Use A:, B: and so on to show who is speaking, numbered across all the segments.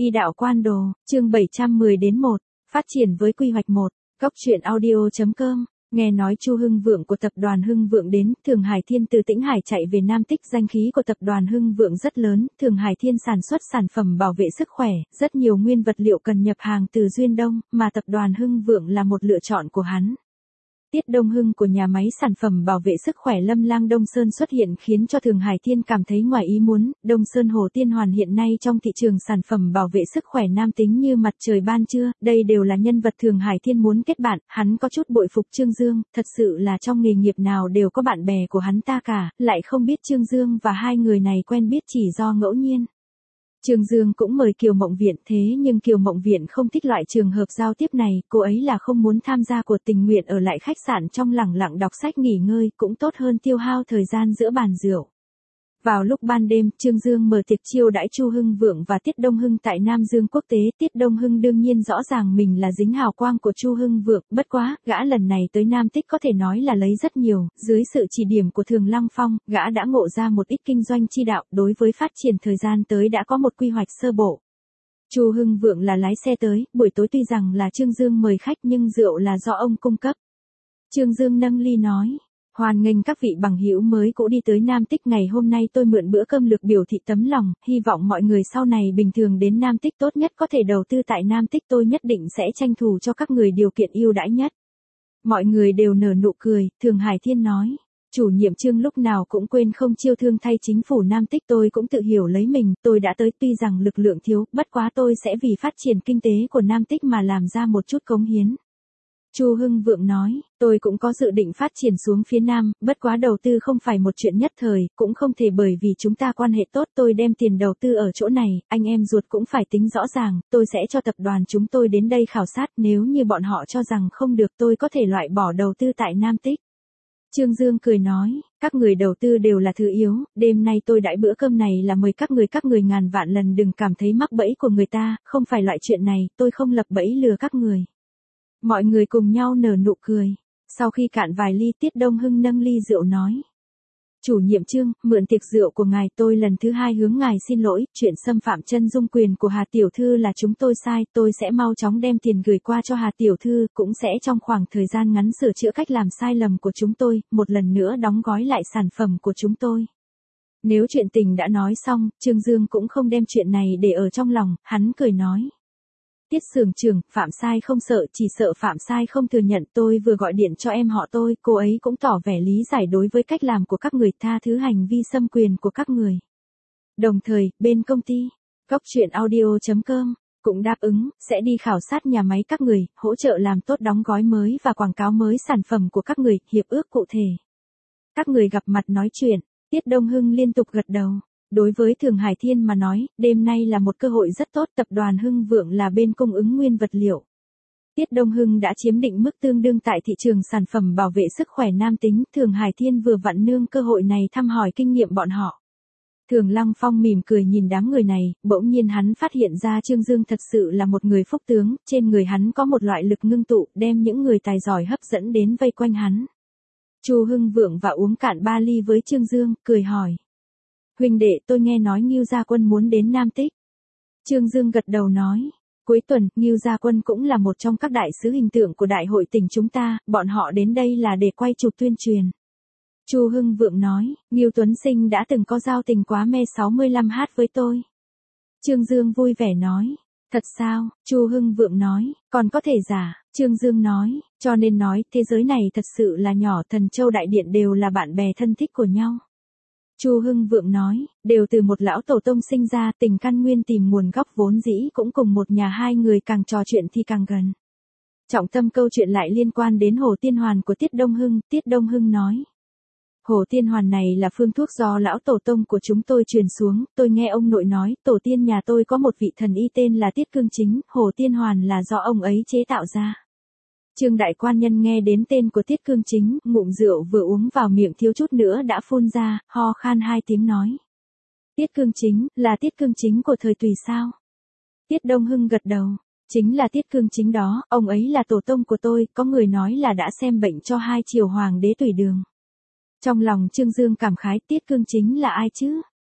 A: Y đạo quan đồ, chương 710-1, phát triển với quy hoạch 1, góc truyện audio.com. Nghe nói Chu Hưng Vượng của tập đoàn Hưng Vượng đến, Thường Hải Thiên từ Tĩnh Hải chạy về Nam Tích. Danh khí của tập đoàn Hưng Vượng rất lớn, Thường Hải Thiên sản xuất sản phẩm bảo vệ sức khỏe, rất nhiều nguyên vật liệu cần nhập hàng từ Duyên Đông, mà tập đoàn Hưng Vượng là một lựa chọn của hắn. Tiết Đông Hưng của nhà máy sản phẩm bảo vệ sức khỏe Lâm Lang Đông Sơn xuất hiện khiến cho Thường Hải Thiên cảm thấy ngoài ý muốn. Đông Sơn Hồ Tiên Hoàn hiện nay trong thị trường sản phẩm bảo vệ sức khỏe nam tính như mặt trời ban trưa, đây đều là nhân vật Thường Hải Thiên muốn kết bạn. Hắn có chút bội phục Trương Dương, thật sự là trong nghề nghiệp nào đều có bạn bè của hắn ta cả, lại không biết Trương Dương và hai người này quen biết chỉ do ngẫu nhiên. Trương Dương cũng mời Kiều Mộng Viện, thế nhưng Kiều Mộng Viện không thích loại trường hợp giao tiếp này, cô ấy là không muốn tham gia cuộc tình nguyện ở lại khách sạn trong lẳng lặng đọc sách nghỉ ngơi, cũng tốt hơn tiêu hao thời gian giữa bàn rượu. Vào lúc ban đêm, Trương Dương mở tiệc chiêu đãi Chu Hưng Vượng và Tiết Đông Hưng tại Nam Dương Quốc tế. Tiết Đông Hưng đương nhiên rõ ràng mình là dính hào quang của Chu Hưng Vượng, bất quá, gã lần này tới Nam Tích có thể nói là lấy rất nhiều, dưới sự chỉ điểm của Thường Lăng Phong, gã đã ngộ ra một ít kinh doanh chi đạo, đối với phát triển thời gian tới đã có một quy hoạch sơ bộ. Chu Hưng Vượng là lái xe tới, buổi tối tuy rằng là Trương Dương mời khách nhưng rượu là do ông cung cấp. Trương Dương nâng ly nói: "Hoan nghênh các vị bằng hữu mới cũ đi tới Nam Tích, ngày hôm nay tôi mượn bữa cơm lược biểu thị tấm lòng, hy vọng mọi người sau này bình thường đến Nam Tích tốt nhất có thể đầu tư tại Nam Tích, tôi nhất định sẽ tranh thủ cho các người điều kiện ưu đãi nhất." Mọi người đều nở nụ cười. Thường Hải Thiên nói: "Chủ nhiệm Trương lúc nào cũng quên không chiêu thương thay chính phủ Nam Tích, tôi cũng tự hiểu lấy mình, tôi đã tới tuy rằng lực lượng thiếu, bất quá tôi sẽ vì phát triển kinh tế của Nam Tích mà làm ra một chút cống hiến." Chu Hưng Vượng nói: "Tôi cũng có dự định phát triển xuống phía Nam, bất quá đầu tư không phải một chuyện nhất thời, cũng không thể bởi vì chúng ta quan hệ tốt tôi đem tiền đầu tư ở chỗ này, anh em ruột cũng phải tính rõ ràng, tôi sẽ cho tập đoàn chúng tôi đến đây khảo sát, nếu như bọn họ cho rằng không được tôi có thể loại bỏ đầu tư tại Nam Tích." Trương Dương cười nói: "Các người đầu tư đều là thứ yếu, đêm nay tôi đãi bữa cơm này là mời các người ngàn vạn lần đừng cảm thấy mắc bẫy của người ta, không phải loại chuyện này, tôi không lập bẫy lừa các người." Mọi người cùng nhau nở nụ cười. Sau khi cạn vài ly, Tiết Đông Hưng nâng ly rượu nói: "Chủ nhiệm Trương, mượn tiệc rượu của ngài tôi lần thứ hai hướng ngài xin lỗi, chuyện xâm phạm chân dung quyền của Hà Tiểu Thư là chúng tôi sai, tôi sẽ mau chóng đem tiền gửi qua cho Hà Tiểu Thư, cũng sẽ trong khoảng thời gian ngắn sửa chữa cách làm sai lầm của chúng tôi, một lần nữa đóng gói lại sản phẩm của chúng tôi." Nếu chuyện tình đã nói xong, Trương Dương cũng không đem chuyện này để ở trong lòng, hắn cười nói: "Tiết xưởng trưởng, phạm sai không sợ, chỉ sợ phạm sai không thừa nhận, tôi vừa gọi điện cho em họ tôi, cô ấy cũng tỏ vẻ lý giải đối với cách làm của các người, tha thứ hành vi xâm quyền của các người." Đồng thời, bên công ty, góc truyện audio.com, cũng đáp ứng, sẽ đi khảo sát nhà máy các người, hỗ trợ làm tốt đóng gói mới và quảng cáo mới sản phẩm của các người, hiệp ước cụ thể. Các người gặp mặt nói chuyện, Tiết Đông Hưng liên tục gật đầu. Đối với Thường Hải Thiên mà nói, đêm nay là một cơ hội rất tốt, tập đoàn Hưng Vượng là bên cung ứng nguyên vật liệu. Tiết Đông Hưng đã chiếm định mức tương đương tại thị trường sản phẩm bảo vệ sức khỏe nam tính, Thường Hải Thiên vừa vặn nương cơ hội này thăm hỏi kinh nghiệm bọn họ. Thường Lăng Phong mỉm cười nhìn đám người này, bỗng nhiên hắn phát hiện ra Trương Dương thật sự là một người phúc tướng, trên người hắn có một loại lực ngưng tụ, đem những người tài giỏi hấp dẫn đến vây quanh hắn. Chu Hưng Vượng và uống cạn 3 ly với Trương Dương, cười hỏi: "Huynh đệ, tôi nghe nói Ngưu Gia Quân muốn đến Nam Tích." Trương Dương gật đầu nói: "Cuối tuần, Ngưu Gia Quân cũng là một trong các đại sứ hình tượng của đại hội tỉnh chúng ta, bọn họ đến đây là để quay chụp tuyên truyền." Chu Hưng Vượng nói: "Ngưu Tuấn Sinh đã từng có giao tình quá me 65h với tôi." Trương Dương vui vẻ nói: "Thật sao?" Chu Hưng Vượng nói: "Còn có thể giả." Trương Dương nói: "Cho nên nói, thế giới này thật sự là nhỏ, Thần Châu Đại Điện đều là bạn bè thân thích của nhau." Chu Hưng Vượng nói: "Đều từ một lão tổ tông sinh ra, tình căn nguyên tìm nguồn gốc vốn dĩ cũng cùng một nhà, hai người càng trò chuyện thì càng gần." Trọng tâm câu chuyện lại liên quan đến Hồ Tiên Hoàn của Tiết Đông Hưng. Tiết Đông Hưng nói: "Hồ Tiên Hoàn này là phương thuốc do lão tổ tông của chúng tôi truyền xuống, tôi nghe ông nội nói, tổ tiên nhà tôi có một vị thần y tên là Tiết Cương Chính, Hồ Tiên Hoàn là do ông ấy chế tạo ra." Trương đại quan nhân nghe đến tên của Tiết Cương Chính, ngụm rượu vừa uống vào miệng thiếu chút nữa đã phun ra, ho khan 2 tiếng nói: "Tiết Cương Chính, là Tiết Cương Chính của thời Tùy sao?" Tiết Đông Hưng gật đầu: "Chính là Tiết Cương Chính đó, ông ấy là tổ tông của tôi, có người nói là đã xem bệnh cho 2 triều hoàng đế Tùy Đường." Trong lòng Trương Dương cảm khái, Tiết Cương Chính là ai chứ?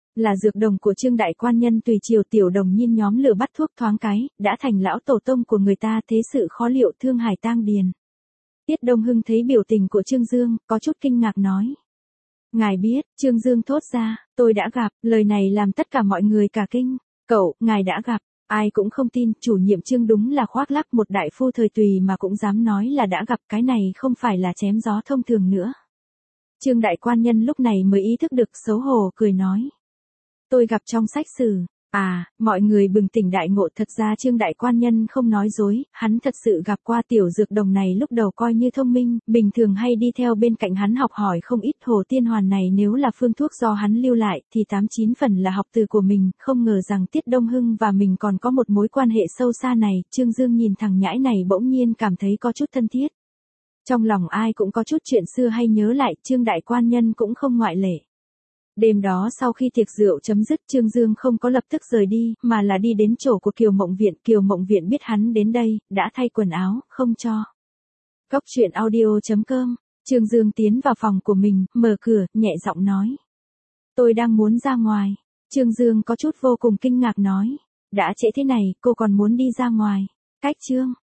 A: Là dược đồng của Trương đại quan nhân tùy triều tiểu đồng nhiên nhóm lửa bắt thuốc thoáng cái, đã thành lão tổ tông của người ta thế sự khó liệu Thương Hải tang điền. Tiết Đông Hưng thấy biểu tình của Trương Dương, có chút kinh ngạc nói. Ngài biết, Trương Dương thốt ra, tôi đã gặp, lời này làm tất cả mọi người cả kinh. Cậu, ngài đã gặp, ai cũng không tin, chủ nhiệm Trương đúng là khoác lác, một đại phu thời tùy mà cũng dám nói là đã gặp, cái này không phải là chém gió thông thường nữa. Trương đại quan nhân lúc này mới ý thức được, xấu hổ cười nói. Tôi gặp trong sách sử. À, mọi người bừng tỉnh đại ngộ, thật ra Trương đại quan nhân không nói dối, hắn thật sự gặp qua tiểu dược đồng này, lúc đầu coi như thông minh, bình thường hay đi theo bên cạnh hắn học hỏi không ít. Hồ Tiên Hoàn này nếu là phương thuốc do hắn lưu lại thì 89 phần là học từ của mình, không ngờ rằng Tiết Đông Hưng và mình còn có một mối quan hệ sâu xa này. Trương Dương nhìn thằng nhãi này bỗng nhiên cảm thấy có chút thân thiết. Trong lòng ai cũng có chút chuyện xưa hay nhớ lại, Trương đại quan nhân cũng không ngoại lệ. Đêm đó sau khi tiệc rượu chấm dứt, Trương Dương không có lập tức rời đi, mà là đi đến chỗ của Kiều Mộng Viện. Kiều Mộng Viện biết hắn đến đây, đã thay quần áo, không cho. Góc truyện audio.com, Trương Dương tiến vào phòng của mình, mở cửa, nhẹ giọng nói. Tôi đang muốn ra ngoài. Trương Dương có chút vô cùng kinh ngạc nói. Đã trễ thế này, cô còn muốn đi ra ngoài. Cách Trương